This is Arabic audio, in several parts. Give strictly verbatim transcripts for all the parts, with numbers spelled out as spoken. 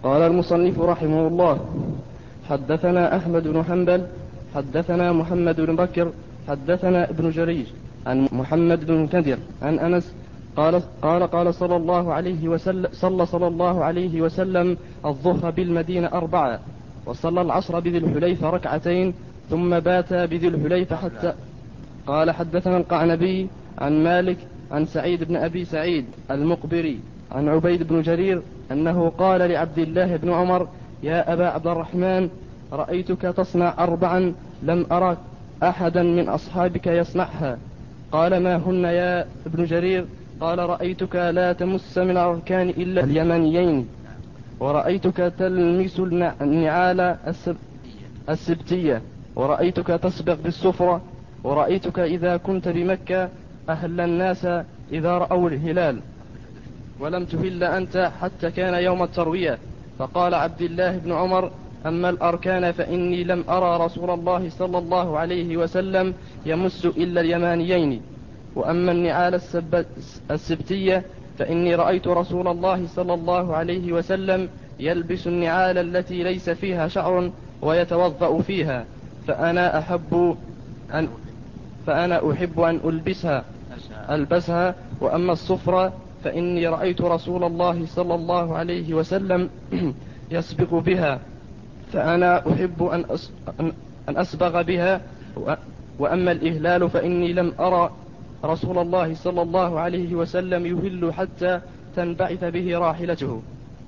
قال المصنف رحمه الله: حدثنا أحمد بن حنبل حدثنا محمد بن بكر حدثنا ابن جريج عن محمد بن كدر عن أنس قال قال قال صلى الله عليه وسلم صلى صلى الله عليه وسلم الظهر بالمدينة أربعة، وصلى العصر بذي الحليفة ركعتين، ثم بات بذي الحليفة حتى. قال حدثنا القعنبي عن مالك عن سعيد بن أبي سعيد المقبري عن عبيد بن جرير أنه قال لعبد الله بن عمر: يا أبا عبد الرحمن، رأيتك تصنع أربعا لم أرى أحدا من أصحابك يصنعها. قال: ما هن يا ابن جرير؟ قال: رأيتك لا تمس من الأركان إلا اليمانيين، ورأيتك تلمس النعال السبتية، ورأيتك تسبق بالسفرة، ورأيتك إذا كنت بمكة أهل الناس إذا رأوا الهلال، ولم تهل أنت حتى كان يوم التروية. فقال عبد الله بن عمر: أما الأركان فإني لم أرى رسول الله صلى الله عليه وسلم يمس إلا اليمانيين، وأما النعال السبتية فإني رأيت رسول الله صلى الله عليه وسلم يلبس النعال التي ليس فيها شعر ويتوضأ فيها، فأنا أحب أن فأنا أحب أن ألبسها ألبسها وأما الصفرة فإني رأيت رسول الله صلى الله عليه وسلم يسبق بها، فأنا أحب أن أن أسبغ بها. وأما الإهلال فإني لم أرى رسول الله صلى الله عليه وسلم يهل حتى تنبعث به راحلته.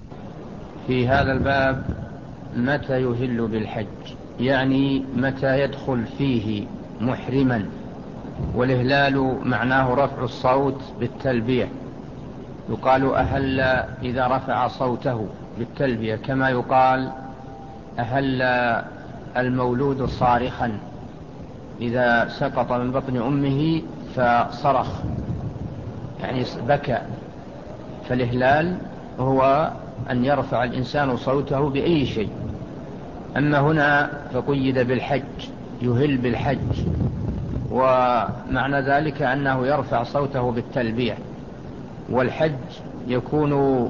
في هذا الباب متى يهل بالحج، يعني متى يدخل فيه محرما، والإهلال معناه رفع الصوت بالتلبية، يقال أهل إذا رفع صوته بالتلبية، كما يقال أهل المولود صارخا إذا سقط من بطن أمه فصرخ، يعني بكى. فالإهلال هو أن يرفع الإنسان صوته بأي شيء. أما هنا فقيد بالحج، يهل بالحج، ومعنى ذلك أنه يرفع صوته بالتلبية. والحج يكون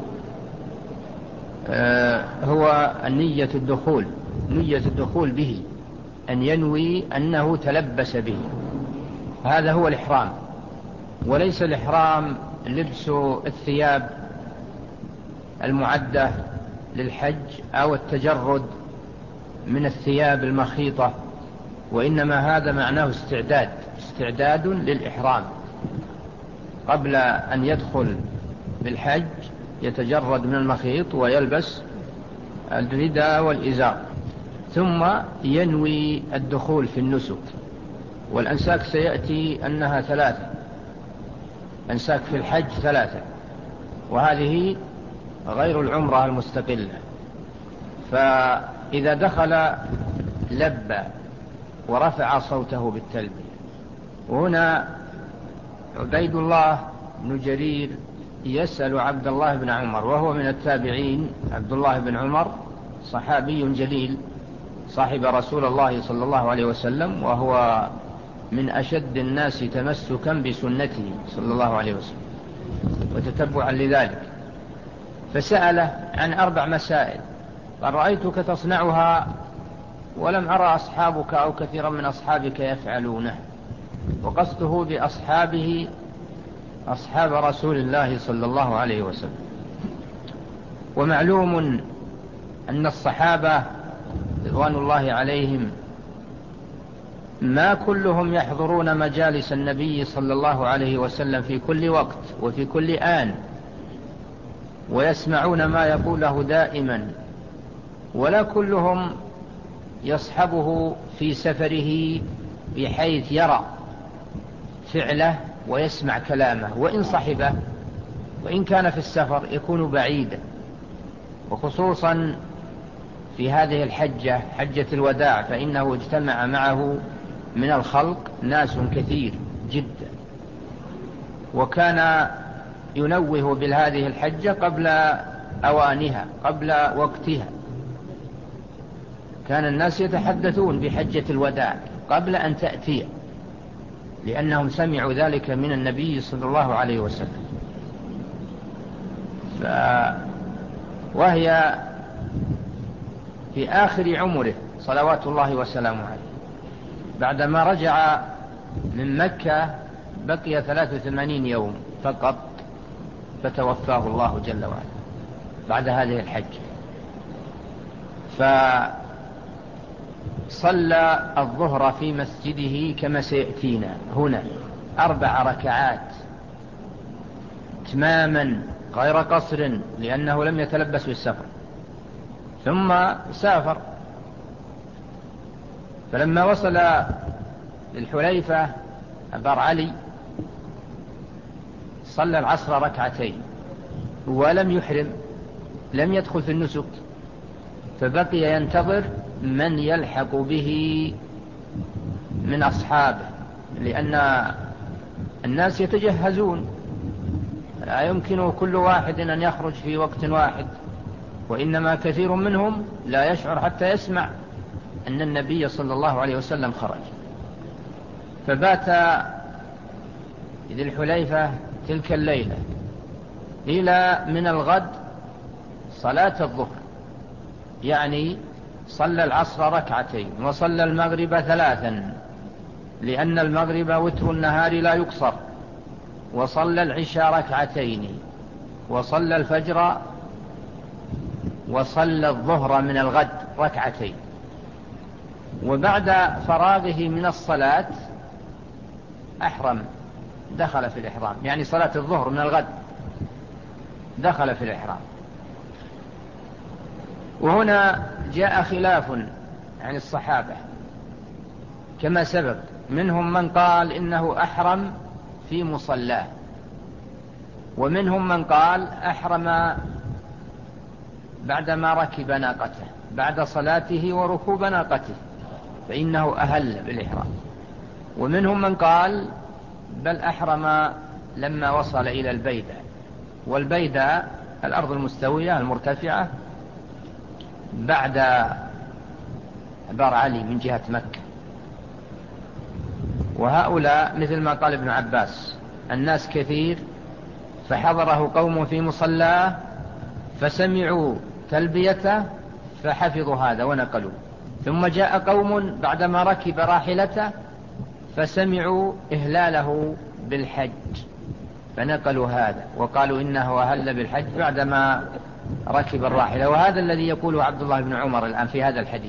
آه هو النية الدخول نية الدخول به، أن ينوي أنه تلبس به، هذا هو الإحرام. وليس الإحرام لبس الثياب المعدة للحج أو التجرد من الثياب المخيطة، وإنما هذا معناه استعداد استعداد للإحرام. قبل أن يدخل بالحج يتجرد من المخيط ويلبس الرداء والإزار، ثم ينوي الدخول في النسك. والأنساك سيأتي أنها ثلاثة، أنساك في الحج ثلاثة، وهذه غير العمرة المستقلة. فإذا دخل لبى ورفع صوته بالتلبية. وهنا عبيد الله بن جرير يسأل عبد الله بن عمر، وهو من التابعين. عبد الله بن عمر صحابي جليل صاحب رسول الله صلى الله عليه وسلم، وهو من أشد الناس تمسكا بسنته صلى الله عليه وسلم وتتبعا لذلك. فسأله عن أربع مسائل، قال: رأيتك تصنعها ولم أرى أصحابك أو كثيرا من أصحابك يفعلونه. وقصده بأصحابه أصحاب رسول الله صلى الله عليه وسلم. ومعلوم أن الصحابة رضوان الله عليهم ما كلهم يحضرون مجالس النبي صلى الله عليه وسلم في كل وقت وفي كل آن ويسمعون ما يقوله دائما، ولا كلهم يصحبه في سفره بحيث يرى فعله ويسمع كلامه، وإن صحبه وإن كان في السفر يكون بعيدا. وخصوصا في هذه الحجة، حجة الوداع، فإنه اجتمع معه من الخلق ناس كثير جدا، وكان ينوه بهذه الحجة قبل أوانها قبل وقتها. كان الناس يتحدثون بحجة الوداع قبل أن تأتي، لأنهم سمعوا ذلك من النبي صلى الله عليه وسلم. ف... وهي في آخر عمره صلوات الله وسلامه عليه، بعدما رجع من مكة بقي ثلاث وثمانين يوم فقط فتوفاه الله جل وعلا بعد هذه الحجة. فصلى الظهر في مسجده كما سيأتينا هنا أربع ركعات تماما غير قصر، لأنه لم يتلبس بالسفر، ثم سافر. فلما وصل للحليفة أبار علي صلى العصر ركعتين ولم يحرم، لم يدخل في النسك، فبقي ينتظر من يلحق به من أصحابه، لأن الناس يتجهزون، لا يمكن كل واحد أن يخرج في وقت واحد، وإنما كثير منهم لا يشعر حتى يسمع أن النبي صلى الله عليه وسلم خرج. فبات ذي الحليفة تلك الليلة إلى من الغد صلاة الظهر، يعني صلى العصر ركعتين وصلى المغرب ثلاثا، لأن المغرب وتر النهار لا يقصر، وصلى العشاء ركعتين، وصلى الفجر، وصلى الظهر من الغد ركعتين. وبعد فراغه من الصلاة أحرم، دخل في الإحرام، يعني صلاة الظهر من الغد دخل في الإحرام. وهنا جاء خلاف عن الصحابة كما سبق، منهم من قال إنه أحرم في مصلاه، ومنهم من قال أحرم بعدما ركب ناقته بعد صلاته وركوب ناقته فإنه أهل بالإحرام، ومنهم من قال بل أحرم لما وصل إلى البيدة، والبيدة الأرض المستوية المرتفعة بعد بار علي من جهة مكة. وهؤلاء مثل ما قال ابن عباس الناس كثير، فحضره قوم في مصلاه فسمعوا تلبيته فحفظوا هذا ونقلوا، ثم جاء قوم بعدما ركب راحلته فسمعوا إهلاله بالحج فنقلوا هذا وقالوا إنه أهل بالحج بعدما ركب الراحلة، وهذا الذي يقوله عبد الله بن عمر الآن في هذا الحديث.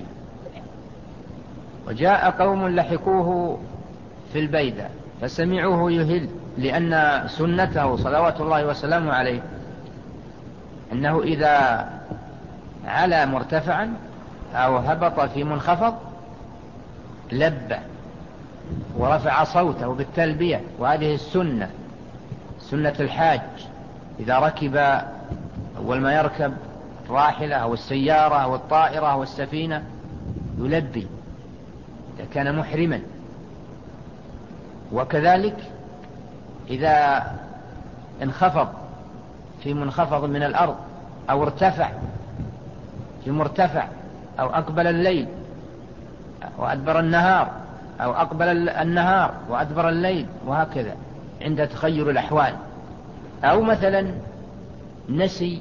وجاء قوم لحقوه في البيدة فسمعوه يهل، لأن سنته صلوات الله وسلامه عليه أنه إذا علا مرتفعا أو هبط في منخفض لبى ورفع صوته بالتلبية، وهذه السنة سنة الحاج إذا ركب أول ما يركب الراحلة أو السيارة أو الطائرة أو السفينة يلبي إذا كان محرما. وكذلك إذا انخفض في منخفض من الأرض أو ارتفع في مرتفع أو أقبل الليل وأدبر النهار أو أقبل النهار وأدبر الليل، وهكذا عند تغير الأحوال. أو مثلا نسي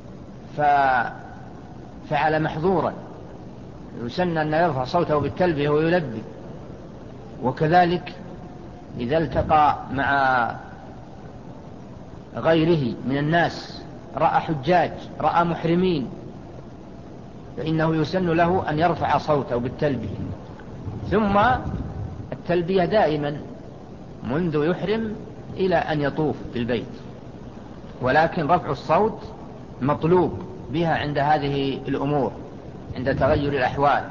ففعل محظورا يسن أن يرفع صوته بالتلبية ويلبي. وكذلك إذا التقى مع غيره من الناس، رأى حجاج رأى محرمين، فإنه يسن له أن يرفع صوته بالتلبية. ثم التلبية دائما منذ يحرم إلى أن يطوف بالبيت، ولكن رفع الصوت مطلوب بها عند هذه الأمور عند تغير الأحوال.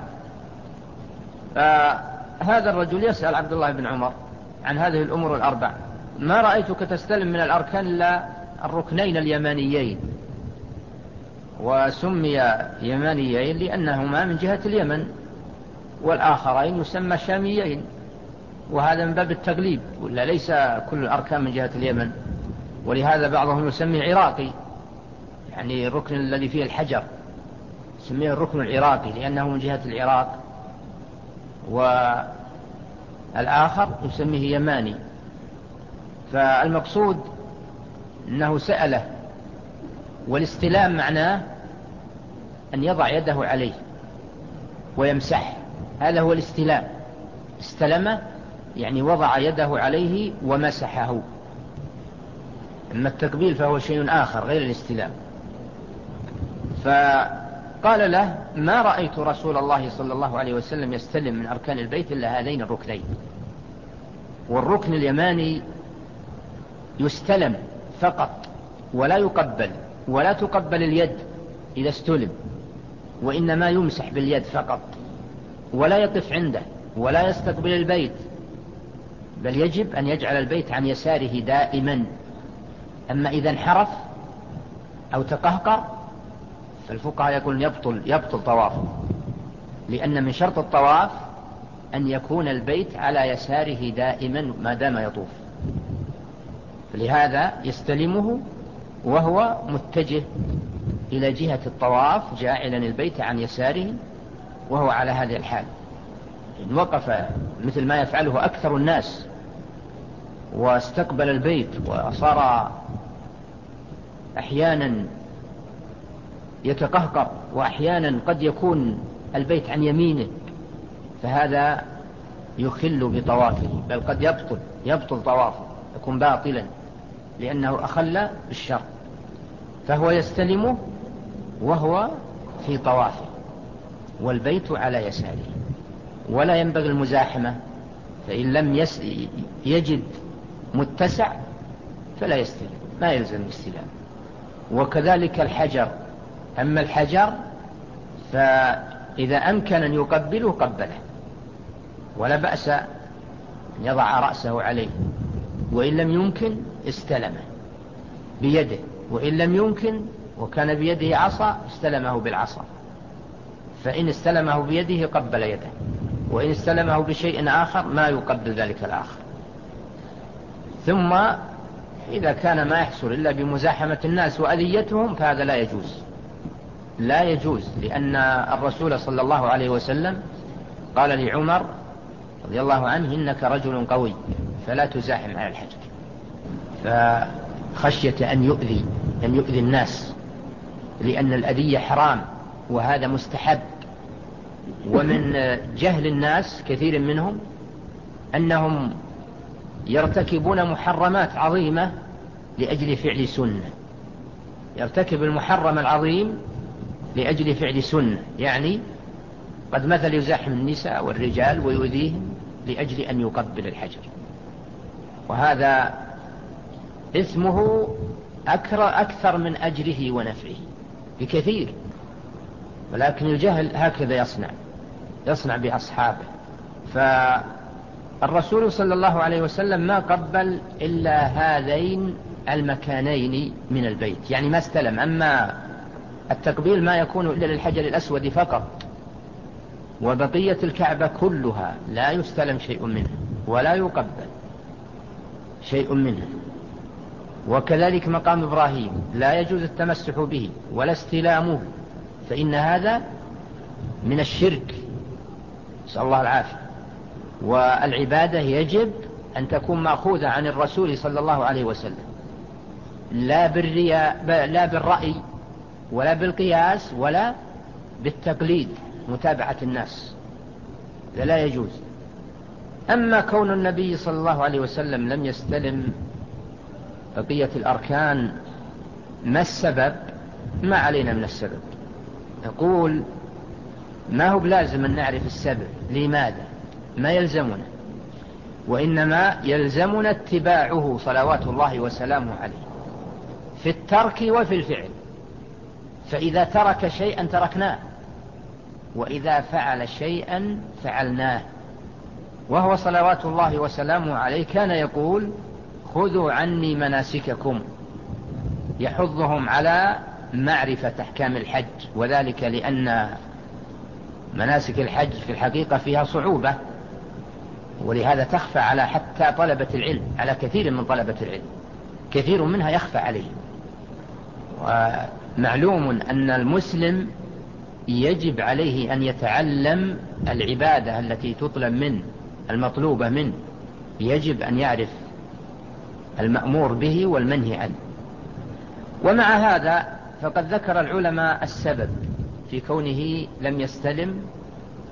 فهذا الرجل يسأل عبد الله بن عمر عن هذه الأمور الأربع: ما رأيتك تستلم من الأركان إلا الركنين اليمانيين، وسمي يمانيين لأنهما من جهة اليمن، والآخرين يسمى شاميين، وهذا من باب التغليب، ولا ليس كل الأركان من جهة اليمن. ولهذا بعضهم يسمي عراقي، يعني الركن الذي فيه الحجر يسميه الركن العراقي لأنه من جهة العراق، والآخر يسميه يماني. فالمقصود أنه سأله، والاستلام معناه أن يضع يده عليه ويمسح، هذا هو الاستلام. استلم يعني وضع يده عليه ومسحه. أما التقبيل فهو شيء آخر غير الاستلام. فقال له: ما رأيت رسول الله صلى الله عليه وسلم يستلم من أركان البيت إلا هذين الركنين. والركن اليماني يستلم فقط ولا يقبل، ولا تقبل اليد إذا استلم، وإنما يمسح باليد فقط، ولا يقف عنده ولا يستقبل البيت، بل يجب أن يجعل البيت عن يساره دائما. أما إذا انحرف أو تقهقر فالفقهاء يقولون يبطل, يبطل طوافه، لأن من شرط الطواف أن يكون البيت على يساره دائما ما دام يطوف. لهذا يستلمه وهو متجه إلى جهة الطواف، جاعلا البيت عن يساره وهو على هذه الحال. إن وقف مثل ما يفعله أكثر الناس واستقبل البيت وصار أحيانا يتقهقر وأحيانا قد يكون البيت عن يمينه، فهذا يخل بطوافه، بل قد يبطل يبطل طوافه، يكون باطلا لأنه أخل بالشرط. فهو يستلمه وهو في طوافه والبيت على يساره، ولا ينبغي المزاحمة، فإن لم يس... يجد متسع فلا يستلم، ما يلزم الاستلام. وكذلك الحجر. أما الحجر فإذا أمكن أن يقبله قبله، ولا بأس أن يضع رأسه عليه، وإن لم يمكن استلمه بيده، وإن لم يمكن وكان بيده عصا استلمه بالعصا. فإن استلمه بيده قبل يده، وإن استلمه بشيء آخر ما يقبل ذلك الآخر. ثم إذا كان ما يحصل إلا بمزاحمة الناس وأذيتهم فهذا لا يجوز، لا يجوز، لأن الرسول صلى الله عليه وسلم قال لعمر رضي الله عنه: إنك رجل قوي فلا تزاحم على الحجر، فخشية أن يؤذي أن يؤذي الناس، لأن الأذية حرام وهذا مستحب. ومن جهل الناس كثير منهم أنهم يرتكبون محرمات عظيمة لأجل فعل سنة، يرتكب المحرم العظيم لأجل فعل سنة، يعني قد مثل يزاحم النساء والرجال ويؤذيهم لأجل أن يقبل الحجر، وهذا إثمه أكثر من أجره ونفعه بكثير. ولكن الجهل هكذا يصنع يصنع بأصحابه. فالرسول صلى الله عليه وسلم ما قبل إلا هذين المكانين من البيت، يعني ما استلم. أما التقبيل ما يكون إلا للحجر الأسود فقط، وبقية الكعبة كلها لا يستلم شيء منه ولا يقبل شيء منه. وكذلك مقام إبراهيم لا يجوز التمسح به ولا استلامه، فإن هذا من الشرك، نسأل الله العافية. والعبادة يجب أن تكون مأخوذة عن الرسول صلى الله عليه وسلم، لا بالرياء، لا بالرأي ولا بالقياس ولا بالتقليد متابعة الناس، لا, لا يجوز. أما كون النبي صلى الله عليه وسلم لم يستلم بقية الأركان، ما السبب؟ ما علينا من السبب، نقول ما هو بلازم أن نعرف السبب لماذا، ما يلزمنا، وإنما يلزمنا اتباعه صلوات الله وسلامه عليه في الترك وفي الفعل. فإذا ترك شيئا تركناه، وإذا فعل شيئا فعلناه. وهو صلوات الله وسلامه عليه كان يقول: خذوا عني مناسككم، يحضهم على معرفة أحكام الحج، وذلك لأن مناسك الحج في الحقيقة فيها صعوبة، ولهذا تخفى على حتى طلبة العلم، على كثير من طلبة العلم، كثير منها يخفى عليه. ومعلوم أن المسلم يجب عليه أن يتعلم العبادة التي تطلب منه، المطلوبة منه، يجب أن يعرف المأمور به والمنهي عنه. ومع هذا فقد ذكر العلماء السبب في كونه لم يستلم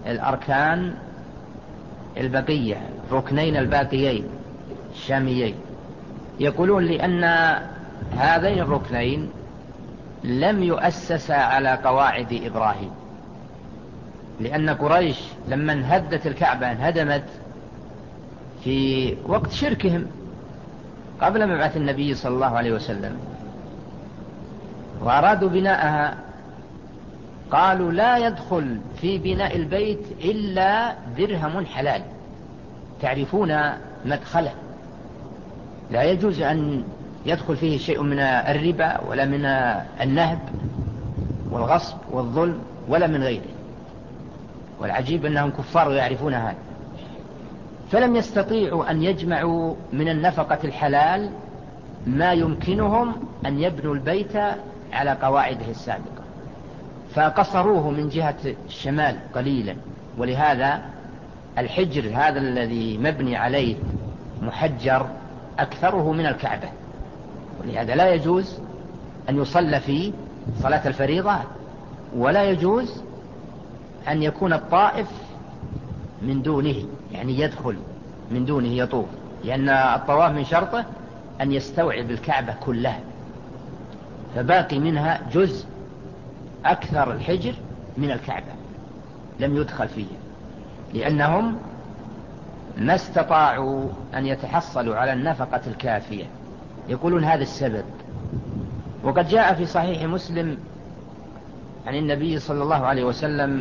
الأركان البقية، ركنين الباقيين الشاميين، يقولون لأن هذين الركنين لم يؤسسا على قواعد إبراهيم، لأن قريش لما انهدت الكعبة انهدمت في وقت شركهم قبل مبعث النبي صلى الله عليه وسلم، وأرادوا بناءها، قالوا لا يدخل في بناء البيت إلا درهم حلال، تعرفون مدخله، لا يجوز أن يدخل فيه شيء من الربا ولا من النهب والغصب والظلم ولا من غيره. والعجيب أنهم كفار ويعرفون هذا، فلم يستطيعوا أن يجمعوا من النفقة الحلال ما يمكنهم أن يبنوا البيت على قواعده السابقة، فقصروه من جهة الشمال قليلا، ولهذا الحجر هذا الذي مبني عليه محجر أكثره من الكعبة، ولهذا لا يجوز أن يصلى فيه صلاة الفريضة، ولا يجوز أن يكون الطائف من دونه، يعني يدخل من دونه يطوف، لأن الطواف من شرطه أن يستوعب الكعبة كلها، فباقي منها جزء أكثر الحجر من الكعبة لم يدخل فيه، لأنهم ما استطاعوا أن يتحصلوا على النفقة الكافية، يقولون هذا السبب. وقد جاء في صحيح مسلم عن النبي صلى الله عليه وسلم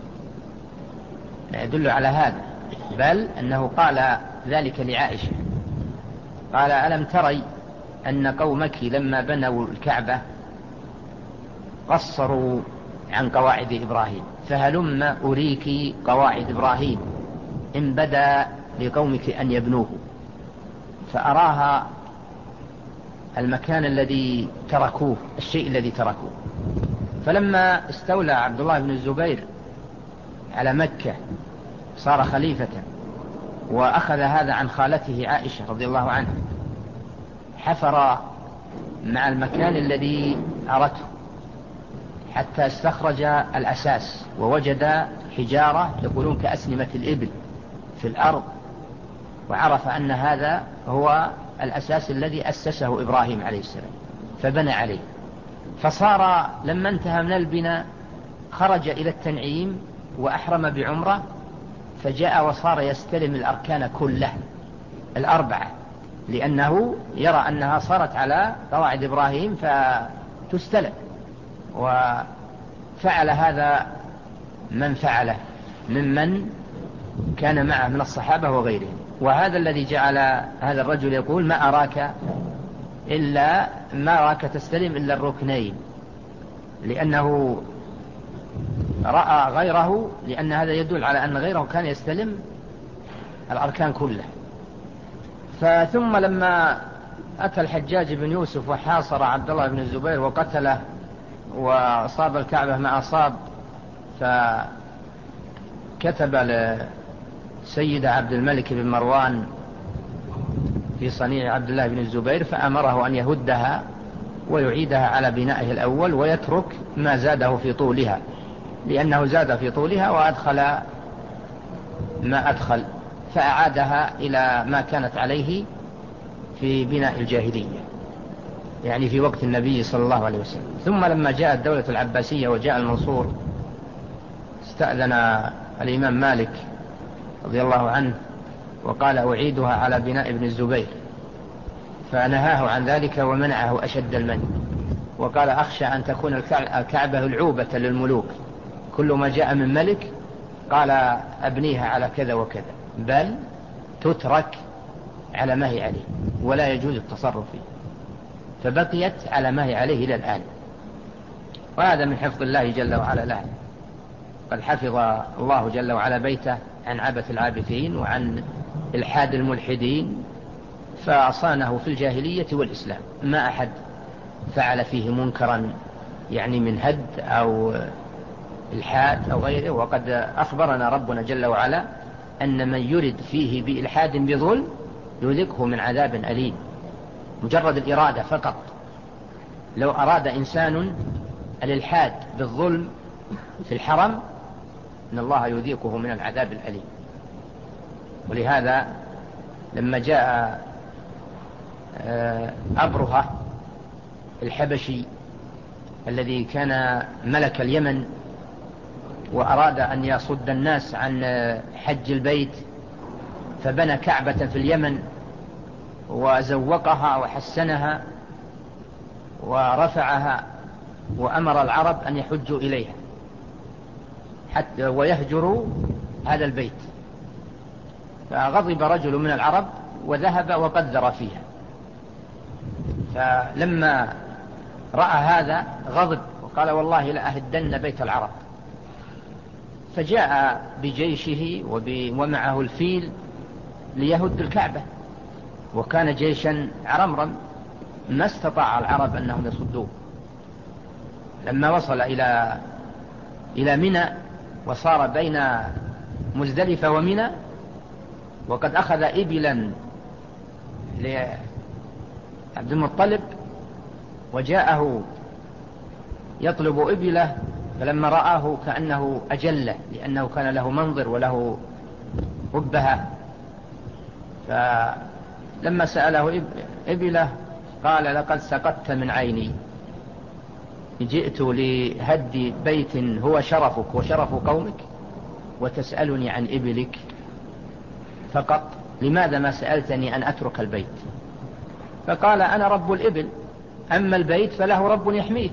يدل على هذا، بل أنه قال ذلك لعائشة، قال ألم تري أن قومك لما بنوا الكعبة قصروا عن قواعد إبراهيم، فهلم أريك قواعد إبراهيم إن بدا لقومك أن يبنوه، فأراها المكان الذي تركوه، الشيء الذي تركوه. فلما استولى عبد الله بن الزبير على مكة صار خليفة، وأخذ هذا عن خالته عائشة رضي الله عنها، حفر مع المكان الذي أرته حتى استخرج الأساس، ووجد حجارة يقولون كأسنمة الإبل في الأرض، وعرف أن هذا هو الأساس الذي أسسه إبراهيم عليه السلام، فبنى عليه. فصار لما انتهى من البناء خرج إلى التنعيم وأحرم بعمرة، فجاء وصار يستلم الأركان كلها الأربعة، لأنه يرى أنها صارت على قواعد إبراهيم فتستلم. وفعل هذا من فعله ممن كان معه من الصحابة وغيرهم. وهذا الذي جعل هذا الرجل يقول ما أراك إلا ما أراك تستلم إلا الركنين، لأنه رأى غيره، لأن هذا يدل على أن غيره كان يستلم الأركان كلها. فثم لما أتى الحجاج بن يوسف وحاصر عبد الله بن الزبير وقتله وصاب الكعبة ما أصاب، فكتب لسيد عبد الملك بن مروان في صنيع عبد الله بن الزبير فأمره أن يهدها ويعيدها على بنائه الأول، ويترك ما زاده في طولها، لأنه زاد في طولها وأدخل ما أدخل، فأعادها إلى ما كانت عليه في بناء الجاهلية، يعني في وقت النبي صلى الله عليه وسلم. ثم لما جاءت الدولة العباسية وجاء المنصور، استأذن الإمام مالك رضي الله عنه وقال أعيدها على بناء ابن الزبير، فنهاه عن ذلك ومنعه أشد المنع، وقال أخشى أن تكون الكعبة العوبة للملوك، كل ما جاء من ملك قال أبنيها على كذا وكذا، بل تترك على ما هي عليه ولا يجوز التصرف فيه، فبقيت على ما هي عليه إلى الآن. وهذا من حفظ الله جل وعلا له، قد حفظ الله جل وعلا بيته عن عبث العابثين وعن إلحاد الملحدين، فصانه في الجاهلية والإسلام، ما أحد فعل فيه منكرا يعني من هد أو إلحاد أو غيره. وقد أخبرنا ربنا جل وعلا أن من يرد فيه بإلحاد بظلم يذقه من عذاب أليم، مجرد الإرادة فقط. لو أراد إنسان الإلحاد بالظلم في الحرم إن الله يذيقه من العذاب الأليم. ولهذا لما جاء أبرهة الحبشي الذي كان ملك اليمن وأراد أن يصد الناس عن حج البيت، فبنى كعبة في اليمن وزوقها وحسنها ورفعها، وأمر العرب أن يحجوا إليها حتى ويهجروا هذا البيت. فغضب رجل من العرب وذهب وقدر فيها، فلما رأى هذا غضب وقال والله لأهدن بيت العرب، فجاء بجيشه ومعه الفيل ليهد الكعبة، وكان جيشا عرمرم ما استطاع العرب أنهم يصدوه. لما وصل إلى إلى منى وصار بين مزدلفة ومنى، وقد أخذ إبلا لعبد المطلب وجاءه يطلب إبله، فلما رآه كأنه أجله لأنه كان له منظر وله أبهة، فلما سأله إبله قال لقد سقطت من عيني، جئت لهد بيت هو شرفك وشرف قومك وتسألني عن إبلك فقط، لماذا ما سألتني أن أترك البيت؟ فقال أنا رب الإبل، أما البيت فله رب يحميه.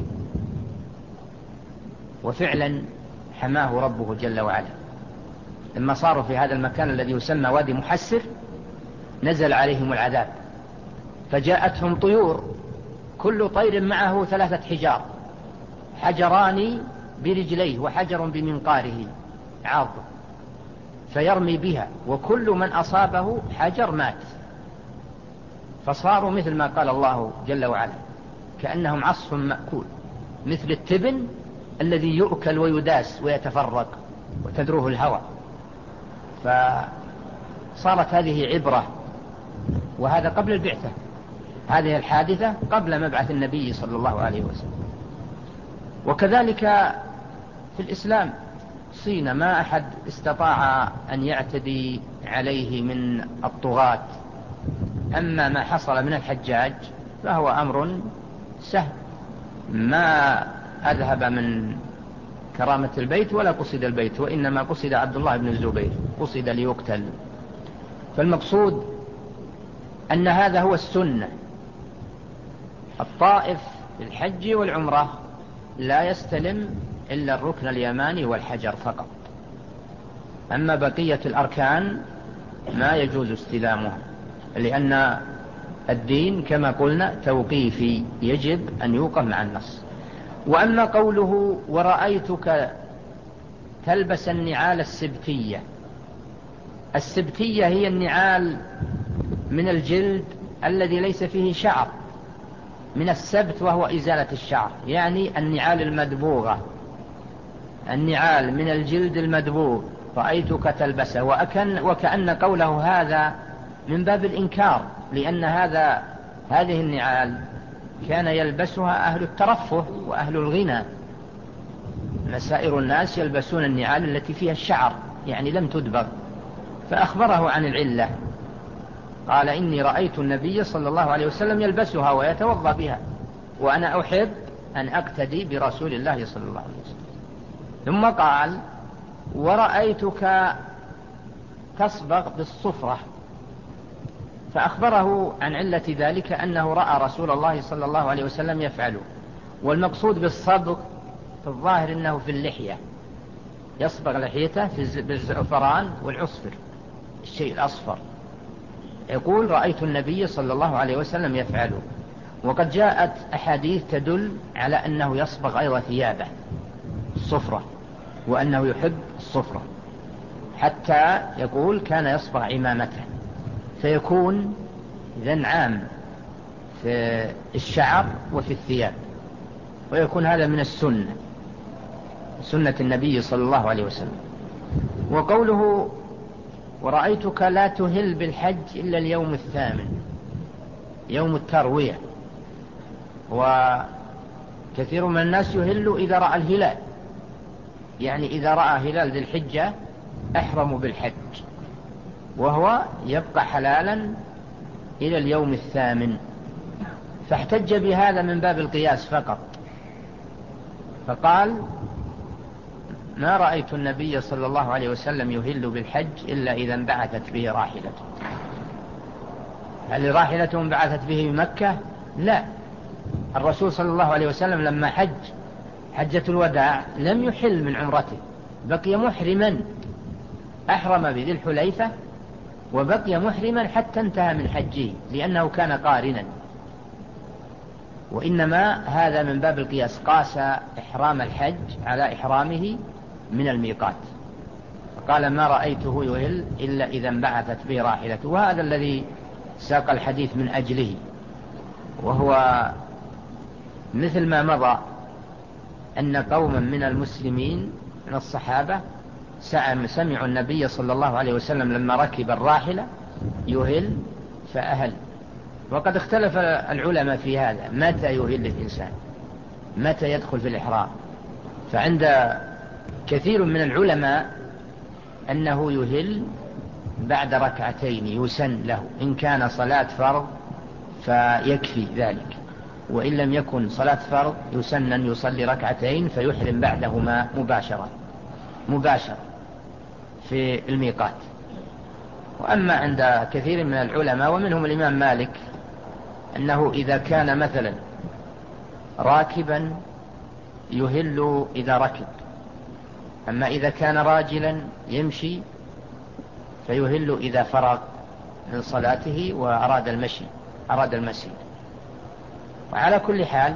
وفعلا حماه ربه جل وعلا. لما صاروا في هذا المكان الذي يسمى وادي محسر نزل عليهم العذاب، فجاءتهم طيور كل طير معه ثلاثة حجار، حجران برجليه وحجر بمنقاره عاض، فيرمي بها وكل من أصابه حجر مات. فصاروا مثل ما قال الله جل وعلا كأنهم عصف مأكول، مثل التبن الذي يؤكل ويداس ويتفرق وتدروه الهوى. فصارت هذه عبرة، وهذا قبل البعثة، هذه الحادثة قبل مبعث النبي صلى الله عليه وسلم. وكذلك في الإسلام صين ما أحد استطاع أن يعتدي عليه من الطغاة. أما ما حصل من الحجاج فهو أمر سهل، ما أذهب من كرامة البيت ولا قصد البيت، وإنما قصد عبد الله بن الزبير، قصد ليقتل. فالمقصود أن هذا هو السنة. الطائف في الحج والعمرة لا يستلم إلا الركن اليماني والحجر فقط، أما بقية الأركان ما يجوز استلامها، لأن الدين كما قلنا توقيفي يجب أن يوقف مع النص. وأما قوله ورأيتك تلبس النعال السبتية، السبتية هي النعال من الجلد الذي ليس فيه شعر، من السبت وهو إزالة الشعر، يعني النعال المدبوغة، النعال من الجلد المدبوغ رأيتك تلبسه. وأكن وكأن قوله هذا من باب الإنكار، لأن هذا هذه النعال كان يلبسها أهل الترفه وأهل الغنى، سائر الناس يلبسون النعال التي فيها الشعر يعني لم تدبغ. فأخبره عن العلة، قال إني رأيت النبي صلى الله عليه وسلم يلبسها ويتوضأ بها، وأنا أحب أن أقتدي برسول الله صلى الله عليه وسلم. ثم قال ورأيتك تصبغ بالصفرة، فأخبره عن علة ذلك أنه رأى رسول الله صلى الله عليه وسلم يفعله. والمقصود بالصبغ في الظاهر أنه في اللحية، يصبغ لحيته بالزعفران والعصفر، الشيء الأصفر. يقول رأيت النبي صلى الله عليه وسلم يفعله. وقد جاءت أحاديث تدل على أنه يصبغ أيضا ثيابه الصفرة، وأنه يحب الصفرة، حتى يقول كان يصبغ عمامته، فيكون إذن عام في الشعر وفي الثياب، ويكون هذا من السنة، سنة النبي صلى الله عليه وسلم. وقوله ورأيتك لا تهل بالحج إلا اليوم الثامن، يوم التروية، وكثير من الناس يهل إذا رأى الهلال، يعني إذا رأى هلال ذي الحجة أحرموا بالحج، وهو يبقى حلالا إلى اليوم الثامن. فاحتج بهذا من باب القياس فقط، فقال ما رأيت النبي صلى الله عليه وسلم يهل بالحج إلا إذا انبعثت به راحلته. هل راحلته انبعثت به بمكة؟ لا، الرسول صلى الله عليه وسلم لما حج حجة الوداع لم يحل من عمرته، بقي محرما، أحرم بذي الحليفة وبقي محرما حتى انتهى من حجه لأنه كان قارنا. وإنما هذا من باب القياس، قاس إحرام الحج على إحرامه من الميقات، قال ما رأيته يهل إلا إذا انبعثت به راحلته. وهذا الذي ساق الحديث من أجله، وهو مثل ما مضى أن قوما من المسلمين من الصحابة سمعوا النبي صلى الله عليه وسلم لما ركب الراحلة يهل فأهل. وقد اختلف العلماء في هذا، متى يهل الإنسان، متى يدخل في الإحرام. فعند كثير من العلماء أنه يهل بعد ركعتين يسن له، إن كان صلاة فرض فيكفي ذلك، وإن لم يكن صلاة فرض يسن أن يصلي ركعتين فيحرم بعدهما مباشرة مباشرة في الميقات. وأما عند كثير من العلماء ومنهم الإمام مالك أنه إذا كان مثلا راكبا يهل إذا ركب، أما إذا كان راجلا يمشي فيهل إذا فرغ من صلاته وأراد المشي أراد المشي. وعلى كل حال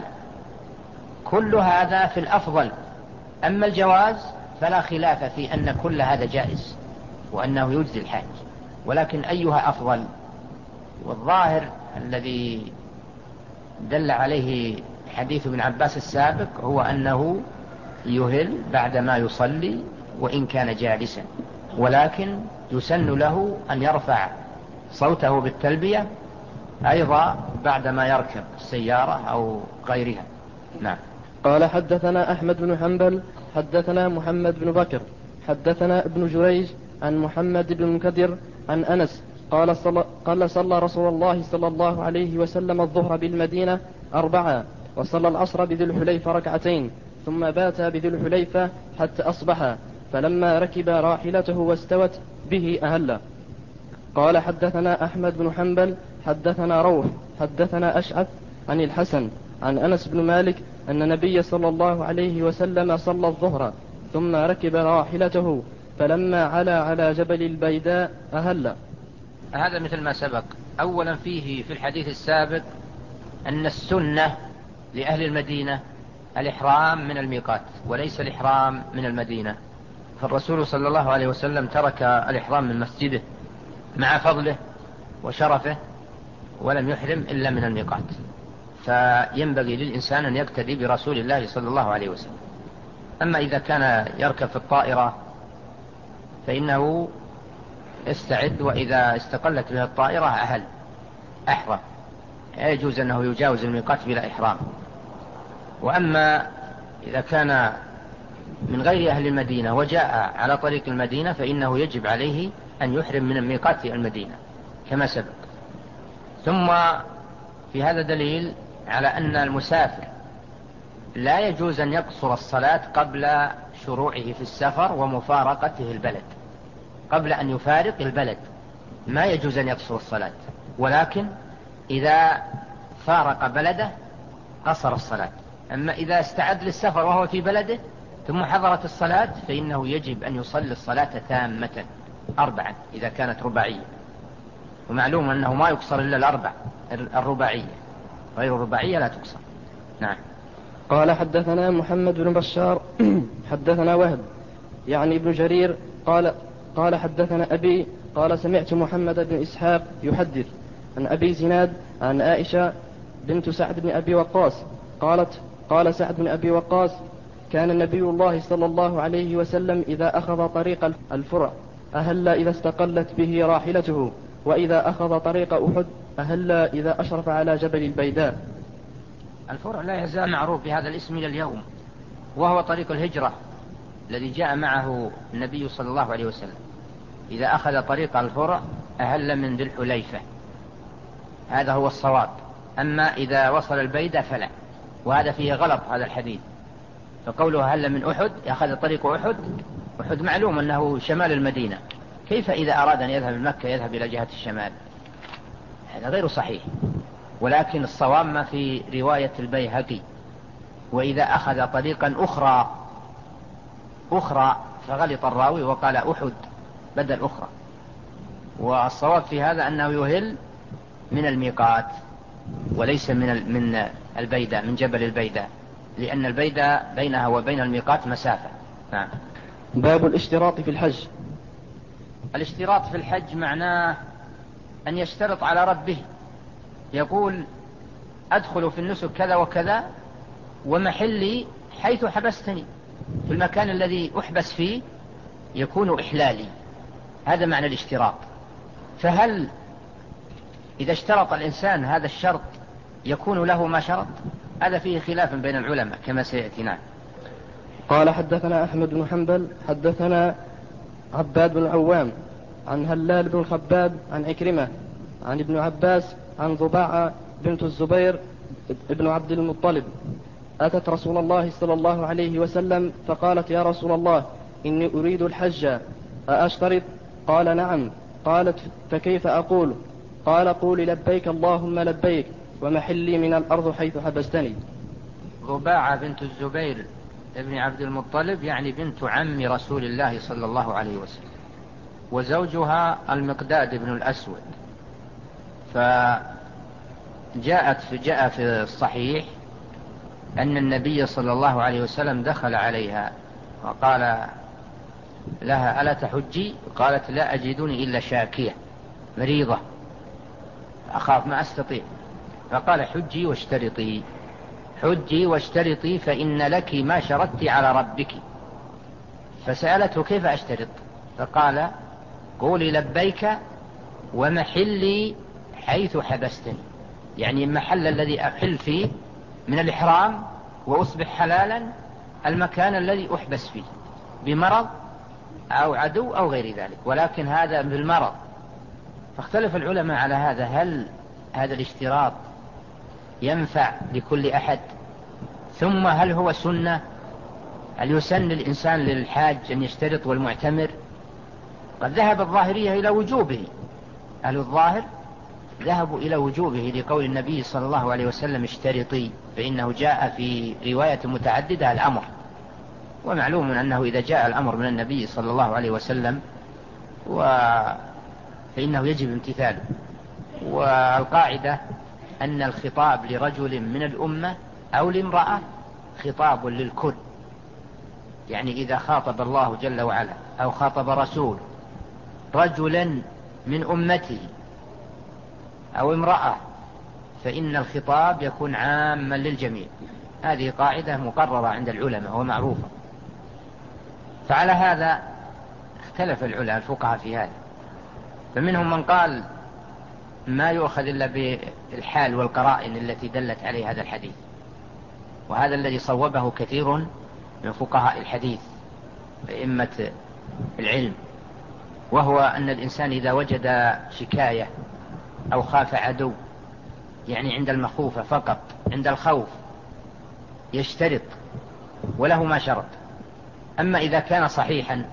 كل هذا في الأفضل. أما الجواز فلا خلاف في أن كل هذا جائز وأنه يجزي الحج، ولكن أيها أفضل؟ والظاهر الذي دل عليه حديث ابن عباس السابق هو أنه يهل بعدما يصلي وإن كان جالسا، ولكن يسن له أن يرفع صوته بالتلبية أيضا بعدما يركب السيارة أو غيرها. نعم. قال حدثنا أحمد بن حنبل حدثنا محمد بن بكر حدثنا ابن جريج عن محمد بن منكدر عن أنس قال صلى, قال صلى رسول الله صلى الله عليه وسلم الظهر بالمدينة أربعة، وصلى العصر بذي الحليفة ركعتين، ثم بات بذي الحليفة حتى أصبح، فلما ركب راحلته واستوت به أهل. قال حدثنا أحمد بن حنبل حدثنا روح حدثنا أشعث عن الحسن عن أنس بن مالك أن النبي صلى الله عليه وسلم صلى الظهر ثم ركب راحلته فلما علا على جبل البيداء أهل. هذا مثل ما سبق. أولا فيه في الحديث السابق أن السنة لأهل المدينة الإحرام من الميقات وليس الإحرام من المدينة، فالرسول صلى الله عليه وسلم ترك الإحرام من مسجده مع فضله وشرفه ولم يحرم إلا من الميقات. فينبغي للإنسان أن يقتدي برسول الله صلى الله عليه وسلم. أما إذا كان يركب في الطائرة فإنه استعد، وإذا استقلت به الطائرة أهل أحرم، يجوز أنه يجاوز الميقات بلا إحرام. وأما إذا كان من غير أهل المدينة وجاء على طريق المدينة فإنه يجب عليه أن يحرم من الميقات في المدينة كما سبق. ثم في هذا دليل على أن المسافر لا يجوز أن يقصر الصلاة قبل شروعه في السفر ومفارقته البلد. قبل أن يفارق البلد ما يجوز أن يقصر الصلاة، ولكن إذا فارق بلده قصر الصلاة. أما إذا استعد للسفر وهو في بلده ثم حضرت الصلاة فإنه يجب أن يصلي الصلاة تامة أربعا إذا كانت رباعية، ومعلوم أنه ما يقصر إلا الأربع الرباعية، غير الرباعية لا تقصر. نعم. قال حدثنا محمد بن بشار حدثنا وهب يعني ابن جرير قال قال حدثنا أبي قال سمعت محمد بن إسحاق يحدث عن أبي زناد عن عائشة بنت سعد بن أبي وقاص قالت قال سعد بن أبي وقاص كان النبي الله صلى الله عليه وسلم إذا أخذ طريق الفرع أهل إذا استقلت به راحلته، وإذا أخذ طريق أحد أهل إذا أشرف على جبل البيداء. الفرع لا يزال معروف بهذا الاسم إلى اليوم، وهو طريق الهجرة الذي جاء معه النبي صلى الله عليه وسلم إذا أخذ طريق الفرع أهل من ذي الحليفة، هذا هو الصواب. أما إذا وصل البيدة فلا، وهذا فيه غلط هذا الحديث. فقوله هل من أحد أخذ طريق أحد، أحد معلوم أنه شمال المدينة، كيف إذا أراد أن يذهب لمكة يذهب إلى جهة الشمال؟ هذا غير صحيح. ولكن الصواب ما في رواية البيهقي، وإذا أخذ طريقا أخرى أخرى فغلط الراوي وقال أحد بدل أخرى. والصواب في هذا أنه يهل من الميقات وليس من من البيدة، من جبل البيدة، لأن البيدة بينها وبين الميقات مسافة. نعم. باب الاشتراط في الحج. الاشتراط في الحج معناه أن يشترط على ربه، يقول أدخل في النسك كذا وكذا ومحلي حيث حبستني، في المكان الذي أحبس فيه يكون إحلالي. هذا معنى الاشتراط. فهل إذا اشترط الإنسان هذا الشرط يكون له ما شرط؟ هذا فيه خلاف بين العلماء كما سيأتينا. قال حدثنا أحمد بن حنبل حدثنا عباد بن العوام عن هلال بن الخباب عن عكرمة عن ابن عباس عن ضباعة بنت الزبير ابن عبد المطلب أتت رسول الله صلى الله عليه وسلم فقالت يا رسول الله إني أريد الحج أأشترط؟ قال نعم. قالت فكيف أقول؟ قال قولي لبيك اللهم لبيك ومحلي من الأرض حيث حبستني. ضباعة بنت الزبير ابن عبد المطلب يعني بنت عم رسول الله صلى الله عليه وسلم، وزوجها المقداد بن الأسود. فجاءت في جاء في الصحيح أن النبي صلى الله عليه وسلم دخل عليها وقال لها ألا تحجي؟ قالت لا أجدني إلا شاكية مريضة أخاف ما أستطيع. فقال حجي واشترطي، حجي واشترطي فإن لك ما شرطت على ربك. فسألته كيف أشترط؟ فقال قولي لبيك ومحلي حيث حبستني، يعني المحل الذي أحل فيه من الإحرام وأصبح حلالا المكان الذي أحبس فيه بمرض أو عدو أو غير ذلك، ولكن هذا بالمرض. فاختلف العلماء على هذا، هل هذا الاشتراط ينفع لكل أحد؟ ثم هل هو سنة؟ هل يسن الإنسان للحاج أن يشترط والمعتمر؟ قد ذهب الظاهرية إلى وجوبه، أهل الظاهر ذهبوا إلى وجوبه لقول النبي صلى الله عليه وسلم اشترطي، فإنه جاء في رواية متعددة الأمر، ومعلوم أنه إذا جاء الأمر من النبي صلى الله عليه وسلم و... فإنه يجب امتثاله. والقاعدة أن الخطاب لرجل من الأمة أو لامرأة خطاب للكل، يعني إذا خاطب الله جل وعلا أو خاطب رسول رجلا من أمته أو امرأة فإن الخطاب يكون عاما للجميع. هذه قاعدة مقررة عند العلماء ومعروفة. فعلى هذا اختلف العلماء الفقهاء في هذا، فمنهم من قال ما يؤخذ إلا بالحال والقرائن التي دلت عليه هذا الحديث، وهذا الذي صوبه كثير من فقهاء الحديث أئمة العلم، وهو أن الإنسان إذا وجد شكاية أو خاف عدو، يعني عند المخوفة فقط، عند الخوف يشترط وله ما شرط. أما إذا كان صحيحا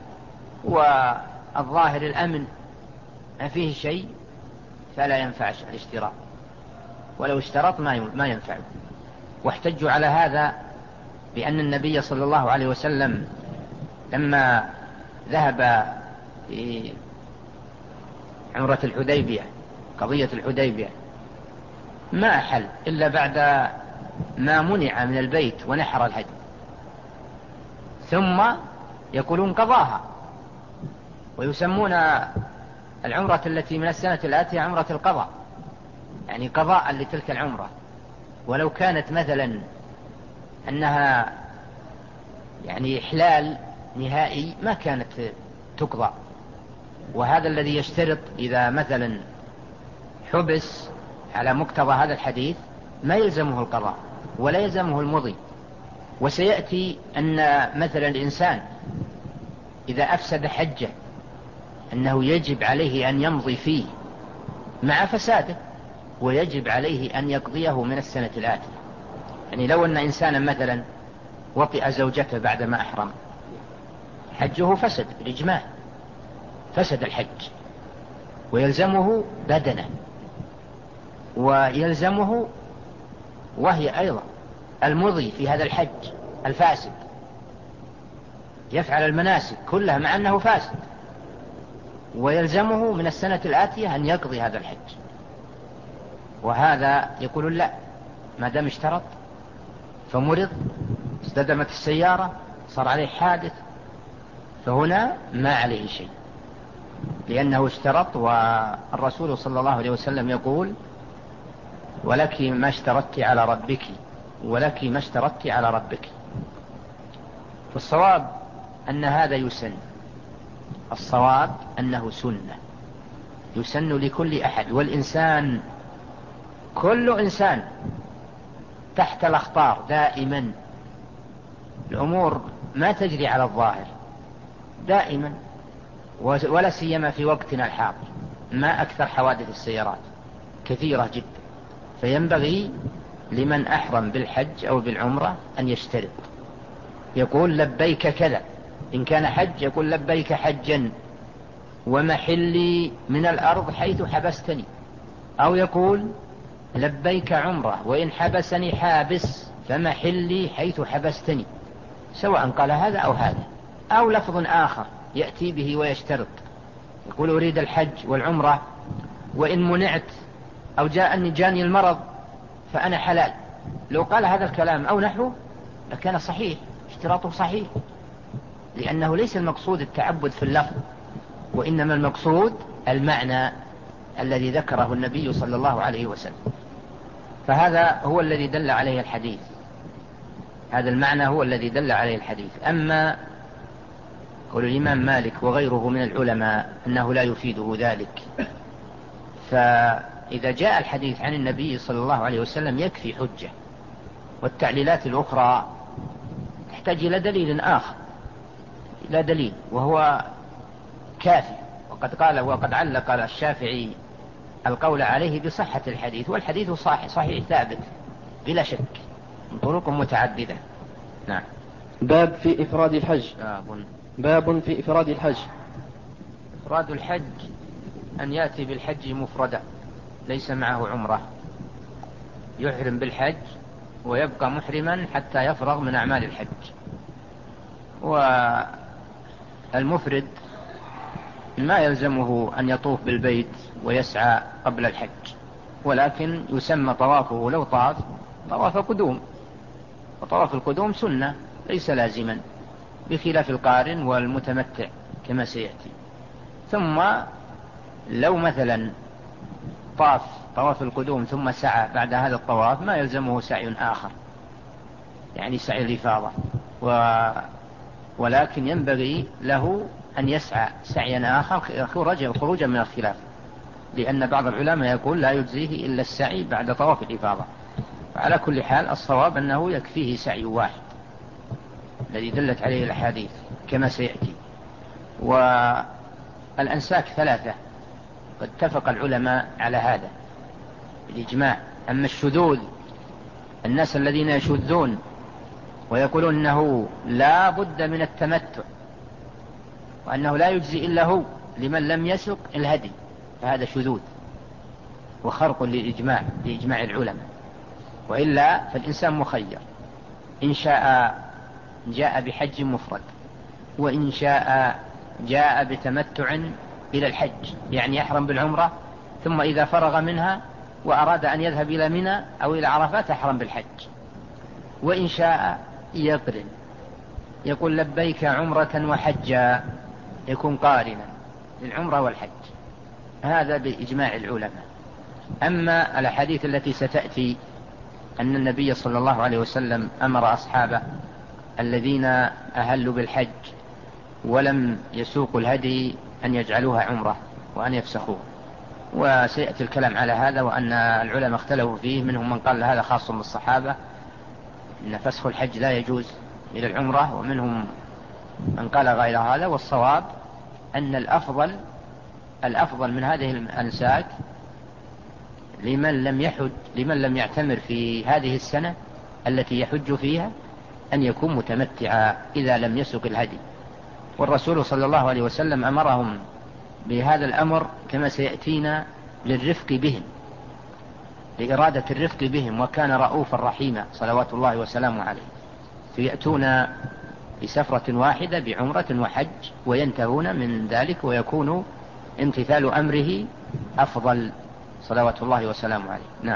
والظاهر الأمن ما فيه شيء فلا ينفع الاشتراط، ولو اشترط ما ينفع. واحتجوا على هذا بأن النبي صلى الله عليه وسلم لما ذهب في عمرة الحديبية، قضية الحديبية، ما أحل إلا بعد ما منع من البيت ونحر الهدي، ثم يقولون قضاها، ويسمون العمرة التي من السنة الآتية عمرة القضاء، يعني قضاء لتلك العمرة. ولو كانت مثلا أنها يعني إحلال نهائي ما كانت تقضى. وهذا الذي يشترط إذا مثلا حبس على مقتضى هذا الحديث ما يلزمه القضاء ولا يلزمه المضي. وسيأتي أن مثلا الإنسان إذا أفسد حجه أنه يجب عليه أن يمضي فيه مع فساده، ويجب عليه أن يقضيه من السنة الآتية. يعني لو أن إنسانا مثلا وطئ زوجته بعدما أحرم، حجه فسد بالإجماع، فسد الحج، ويلزمه بدنه، ويلزمه وهي أيضا المضي في هذا الحج الفاسد، يفعل المناسك كلها مع أنه فاسد، ويلزمه من السنة الآتية أن يقضي هذا الحج. وهذا يقول لا، ما دام اشترط فمرض، اصطدمت السيارة، صار عليه حادث، فهنا ما عليه شيء، لأنه اشترط. والرسول صلى الله عليه وسلم يقول: ولك ما اشترطت على ربك، ولك ما اشترطت على ربك. فالصواب أن هذا يسن، الصواب أنه سنة يسن لكل أحد. والإنسان كل إنسان تحت الأخطار دائما، الأمور ما تجري على الظاهر دائما، ولا سيما في وقتنا الحاضر، ما أكثر حوادث السيارات كثيرة جدا. فينبغي لمن أحرم بالحج أو بالعمرة أن يشترط، يقول لبيك كذا، إن كان حج يقول لبيك حجا ومحلي من الأرض حيث حبستني، أو يقول لبيك عمرة وإن حبسني حابس فمحلي حيث حبستني، سواء قال هذا أو هذا، أو لفظ آخر يأتي به ويشترط، يقول أريد الحج والعمرة وإن منعت أو جاءني جاني المرض فأنا حلال. لو قال هذا الكلام أو نحوه لكان صحيح، اشتراطه صحيح، لأنه ليس المقصود التعبد في اللفظ، وإنما المقصود المعنى الذي ذكره النبي صلى الله عليه وسلم. فهذا هو الذي دل عليه الحديث، هذا المعنى هو الذي دل عليه الحديث. أما قول الإمام مالك وغيره من العلماء أنه لا يفيده ذلك، فإذا جاء الحديث عن النبي صلى الله عليه وسلم يكفي حجة، والتعليلات الأخرى تحتاج إلى دليل آخر، إلى دليل وهو كافي. وقد قال وقد علق الشافعي القول عليه بصحة الحديث، والحديث صحيح صحيح ثابت بلا شك من طرق متعددة. نعم. باب في إفراد الحج. باب باب في إفراد الحج. إفراد الحج أن يأتي بالحج مفردا ليس معه عمرة، يحرم بالحج ويبقى محرما حتى يفرغ من أعمال الحج. والمفرد ما يلزمه أن يطوف بالبيت ويسعى قبل الحج، ولكن يسمى طوافه لو طاف طواف قدوم، وطواف القدوم سنة ليس لازما، بخلاف القارن والمتمتع كما سيأتي. ثم لو مثلا طاف طواف القدوم ثم سعى بعد هذا الطواف ما يلزمه سعي آخر، يعني سعي الإفاضة، و... ولكن ينبغي له أن يسعى سعيا آخر خروجا من الخلاف، لأن بعض العلماء يقول لا يجزيه إلا السعي بعد طواف الإفاضة. فعلى كل حال الصواب أنه يكفيه سعي واحد الذي دلت عليه الأحاديث كما سيأتي. والأنساك ثلاثة، قد اتفق العلماء على هذا بالإجماع. أما الشذوذ، الناس الذين يشذون ويقولون أنه لا بد من التمتع وأنه لا يجزي إلا هو لمن لم يسق الهدي، فهذا شذوذ وخرق للإجماع لإجماع العلماء. وإلا فالإنسان مخير، إن شاء جاء بحج مفرد، وإن شاء جاء بتمتع إلى الحج، يعني يحرم بالعمرة ثم إذا فرغ منها وأراد أن يذهب إلى منى أو إلى عرفات يحرم بالحج. وإن شاء يقرن، يقول لبيك عمرة وحجا، يكون قارنا للعمرة والحج، هذا بإجماع العلماء. أما الأحاديث التي ستأتي أن النبي صلى الله عليه وسلم أمر أصحابه الذين أهلوا بالحج ولم يسوقوا الهدي أن يجعلوها عمرة وأن يفسخوه، وسيأتي الكلام على هذا، وأن العلماء اختلفوا فيه، منهم من قال هذا خاص بالصحابة إن فسخ الحج لا يجوز إلى العمرة، ومنهم من قال غير هذا. والصواب أن الأفضل الأفضل من هذه الأنساك لمن لم يحج لمن لم يعتمر في هذه السنة التي يحج فيها أن يكون متمتعا إذا لم يسق الهدي. والرسول صلى الله عليه وسلم أمرهم بهذا الأمر كما سيأتينا للرفق بهم، لإرادة الرفق بهم، وكان رؤوفا رحيما صلوات الله وسلامه عليه. فيأتون بسفرة واحدة بعمرة وحج وينتهون من ذلك، ويكون امتثال أمره أفضل صلوات الله وسلامه عليه. نعم.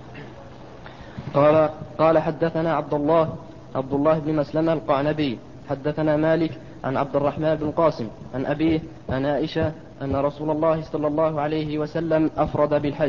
قال قال حدثنا عبد الله عبد الله بن مسلمة القعنبي حدثنا مالك عن عبد الرحمن بن قاسم عن أبيه عن عائشة أن رسول الله صلى الله عليه وسلم أفرد بالحج.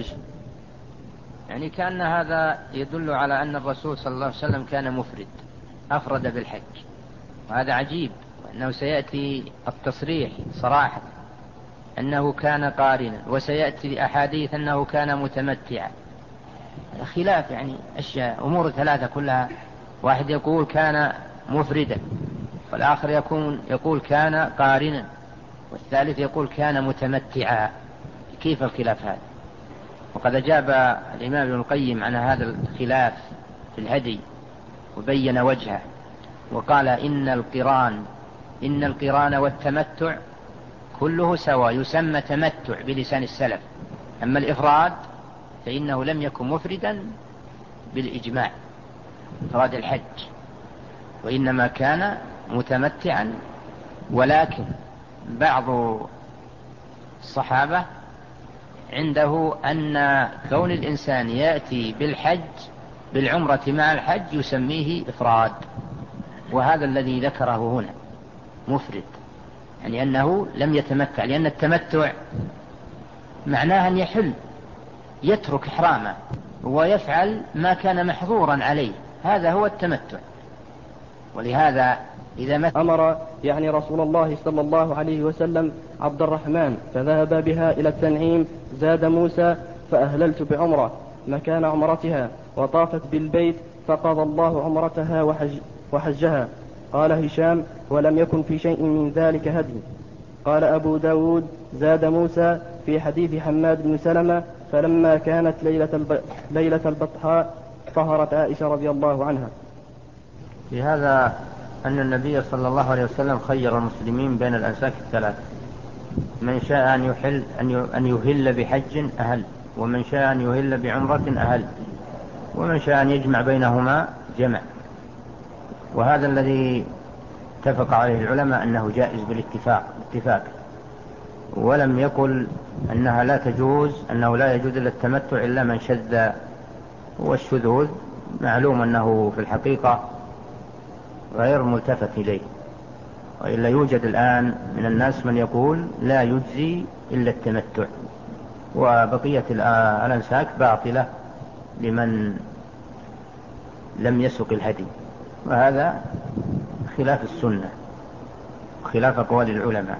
يعني كأن هذا يدل على أن الرسول صلى الله عليه وسلم كان مفرد، أفرد بالحج، وهذا عجيب، وأنه سيأتي التصريح صراحة أنه كان قارنا، وسيأتي أحاديث أنه كان متمتعا. خلاف يعني أشياء أمور ثلاثة كلها، واحد يقول كان مفردا، والآخر يكون يقول كان قارنا، والثالث يقول كان متمتعا. كيف الخلاف هذا؟ وقد أجاب الإمام ابن القيم عن هذا الخلاف في الهدي وبين وجهه، وقال إن القران إن القران والتمتع كله سواء، يسمى تمتع بلسان السلف. أما الإفراد فإنه لم يكن مفردا بالإجماع، إفراد الحج، وإنما كان متمتعا. ولكن بعض الصحابة عنده أن كون الإنسان يأتي بالحج بالعمرة مع الحج يسميه إفراد، وهذا الذي ذكره هنا مفرد، يعني أنه لم يتمتع، لأن التمتع معناه أن يحل، يترك إحرامه ويفعل ما كان محظورا عليه، هذا هو التمتع. ولهذا إذا أمر يعني رسول الله صلى الله عليه وسلم عبد الرحمن فذهب بها إلى التنعيم، زاد موسى فأهللت بعمرة مكان عمرتها، وطافت بالبيت فقضى الله عمرتها وحج وحجها. قال هشام ولم يكن في شيء من ذلك هدي. قال أبو داود زاد موسى في حديث حماد بن سلمة فلما كانت ليلة, الب... ليلة البطحاء طهرت عائشة رضي الله عنها. في هذا أن النبي صلى الله عليه وسلم خير المسلمين بين الأنساك الثلاث، من شاء أن يحل أن يهل بحج أهل، ومن شاء أن يهل بعمرة أهل، ومن شاء أن يجمع بينهما جمع. وهذا الذي اتفق عليه العلماء أنه جائز بالاتفاق اتفاق، ولم يقل أنها لا تجوز، أنه لا يجوز إلا التمتع إلا من شذ. والشذوذ معلوم أنه في الحقيقة غير ملتفت إليه، وإلا يوجد الآن من الناس من يقول لا يجزي إلا التمتع، وبقية الأنساك باطلة لمن لم يسق الهدي، وهذا خلاف السنة، خلاف أقوال العلماء.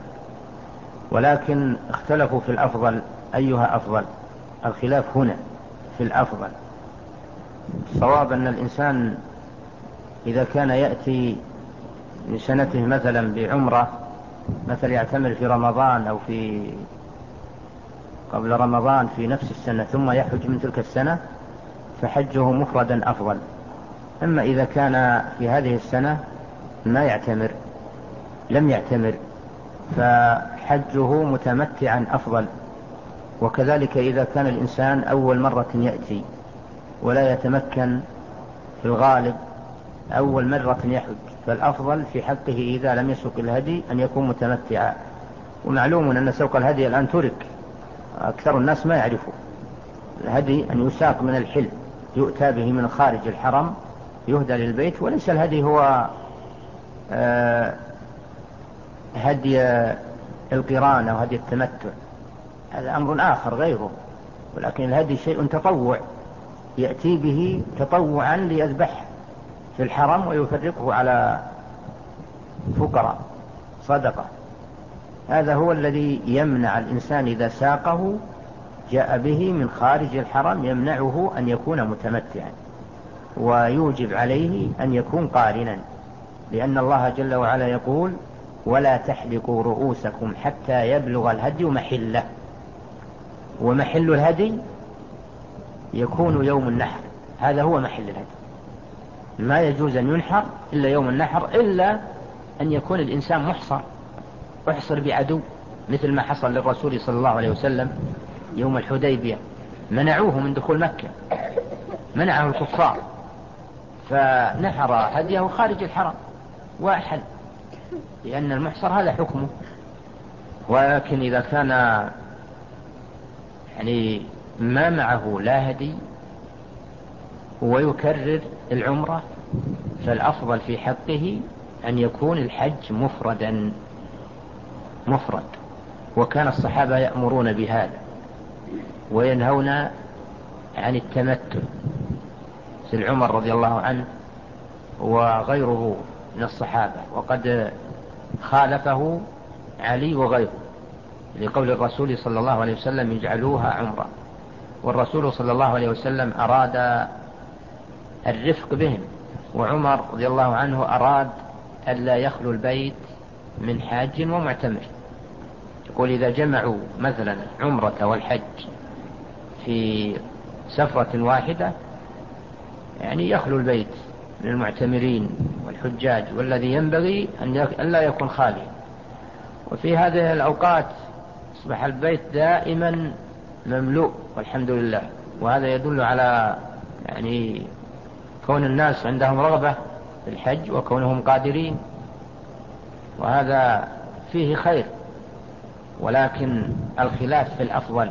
ولكن اختلفوا في الأفضل، أيها أفضل؟ الخلاف هنا في الأفضل. الصواب أن الإنسان إذا كان يأتي من سنته مثلا بعمرة، مثل يعتمر في رمضان أو في قبل رمضان في نفس السنة ثم يحج من تلك السنة، فحجه مفردا أفضل. أما إذا كان في هذه السنة ما يعتمر لم يعتمر فحجه متمتعا أفضل. وكذلك إذا كان الإنسان أول مرة يأتي ولا يتمكن في الغالب أول مرة يحج، فالأفضل في حقه إذا لم يسوق الهدي أن يكون متمتعا. ومعلوم أن سوق الهدي الآن ترك، أكثر الناس ما يعرفوا الهدي أن يساق من الحل، يؤتى به من خارج الحرم يهدى للبيت، وليس الهدي هو آه هدي القران أو هدي التمتع، هذا أمر آخر غيره. ولكن الهدي شيء تطوع يأتي به تطوعا ليذبح في الحرم ويفرقه على فقراء صدقة. هذا هو الذي يمنع الإنسان إذا ساقه جاء به من خارج الحرم، يمنعه أن يكون متمتعا، ويوجب عليه أن يكون قارنا، لأن الله جل وعلا يقول ولا تحلقوا رؤوسكم حتى يبلغ الهدي محله. ومحل الهدي يكون يوم النحر، هذا هو محل الهدي. ما يجوز أن ينحر إلا يوم النحر، إلا أن يكون الإنسان محصر، احصر بعدو، مثل ما حصل للرسول صلى الله عليه وسلم يوم الحديبية، منعوه من دخول مكة، منعه الكفار، فنحر هديه خارج الحرم وأحل، لأن المحصر هذا حكمه. ولكن إذا كان يعني ما معه لا هدي ويكرر العمرة، فالأفضل في حقه أن يكون الحج مفردا مفرد. وكان الصحابة يأمرون بهذا وينهون عن التمتع، مثل عمر رضي الله عنه وغيره من الصحابة، وقد خالفه علي وغيره لقول الرسول صلى الله عليه وسلم يجعلوها عمرة. والرسول صلى الله عليه وسلم أراد الرفق بهم، وعمر رضي الله عنه أراد ألا يخلو البيت من حاج ومعتمر. يقول إذا جمعوا مثلا عمرة والحج في سفرة واحدة يعني يخلو البيت من المعتمرين والحجاج، والذي ينبغي أن لا يكون خاليا. وفي هذه الأوقات أصبح البيت دائما مملوء والحمد لله، وهذا يدل على يعني كون الناس عندهم رغبة في الحج وكونهم قادرين، وهذا فيه خير. ولكن الخلاف في الأفضل،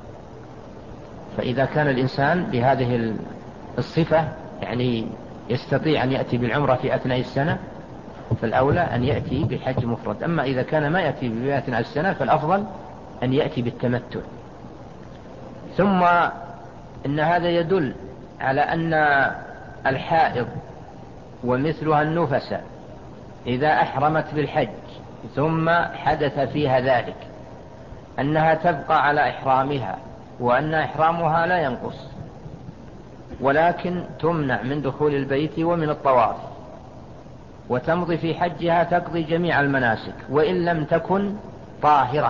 فإذا كان الإنسان بهذه الصفة يعني يستطيع أن يأتي بالعمرة في أثناء السنة، فالأولى أن يأتي بالحج مفرد. أما إذا كان ما يأتي في أثناء السنة فالأفضل أن يأتي بالتمتع. ثم إن هذا يدل على أن الحائض ومثلها النفس إذا أحرمت بالحج ثم حدث فيها ذلك أنها تبقى على إحرامها، وأن إحرامها لا ينقص، ولكن تمنع من دخول البيت ومن الطواف، وتمضي في حجها تقضي جميع المناسك وإن لم تكن طاهرة،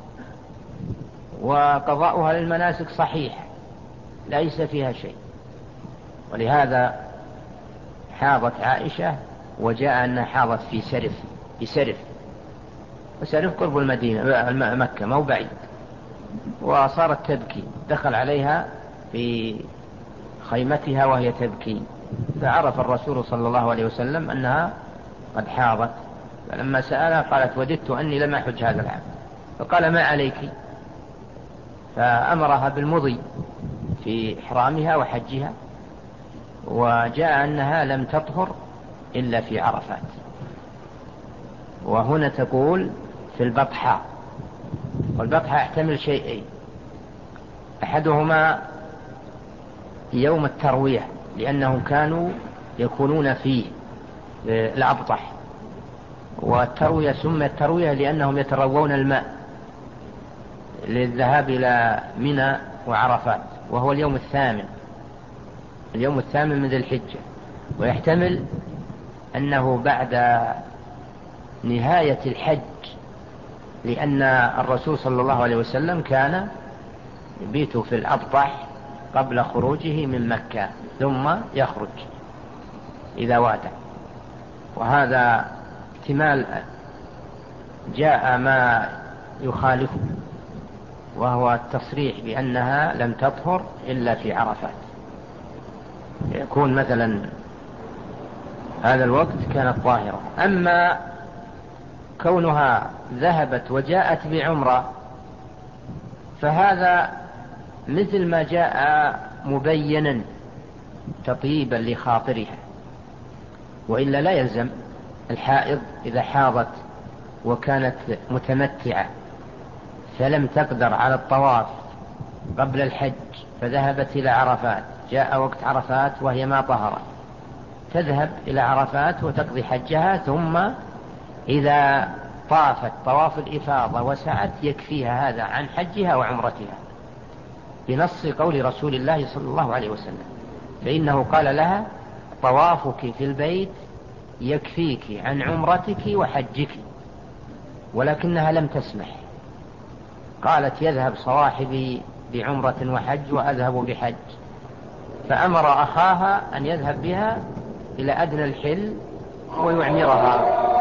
وقضاؤها للمناسك صحيح ليس فيها شيء. ولهذا حاضت عائشة وجاء أنها حاضت في سرف في سرف وسرف قرب المدينة مكة مو بعيد، وصارت تبكي، دخل عليها في خيمتها وهي تبكي، فعرف الرسول صلى الله عليه وسلم أنها قد حاضت، فلما سألها قالت وددت أني لم أحج هذا العام، فقال ما عليك، فأمرها بالمضي في إحرامها وحجها. وجاء أنها لم تطهر إلا في عرفات. وهنا تقول في البطحاء، والبطحاء يحتمل شيئين، أحدهما يوم التروية، لأنهم كانوا يكونون في الأبطح، والتروية سميت تروية لأنهم يتروون الماء للذهاب إلى منى وعرفات، وهو اليوم الثامن اليوم الثامن من ذي الحجة. ويحتمل أنه بعد نهاية الحج، لأن الرسول صلى الله عليه وسلم كان يبيت في الأبطح قبل خروجه من مكة ثم يخرج إذا وادع. وهذا احتمال جاء ما يخالفه، وهو التصريح بأنها لم تطهر إلا في عرفات، يكون مثلا هذا الوقت كانت طاهرة. أما كونها ذهبت وجاءت بعمرة فهذا مثل ما جاء مبينا تطيبا لخاطرها، وإلا لا يلزم. الحائض إذا حاضت وكانت متمتعة فلم تقدر على الطواف قبل الحج فذهبت إلى عرفات، جاء وقت عرفات وهي ما طهرت، تذهب إلى عرفات وتقضي حجها، ثم إذا طافت طواف الإفاضة وسعت يكفيها هذا عن حجها وعمرتها، بنص قول رسول الله صلى الله عليه وسلم، فإنه قال لها طوافك في البيت يكفيك عن عمرتك وحجك. ولكنها لم تسمح، قالت يذهب صواحبي بعمرة وحج وأذهب بحج، فأمر أخاها أن يذهب بها إلى أدنى الحل ويعمرها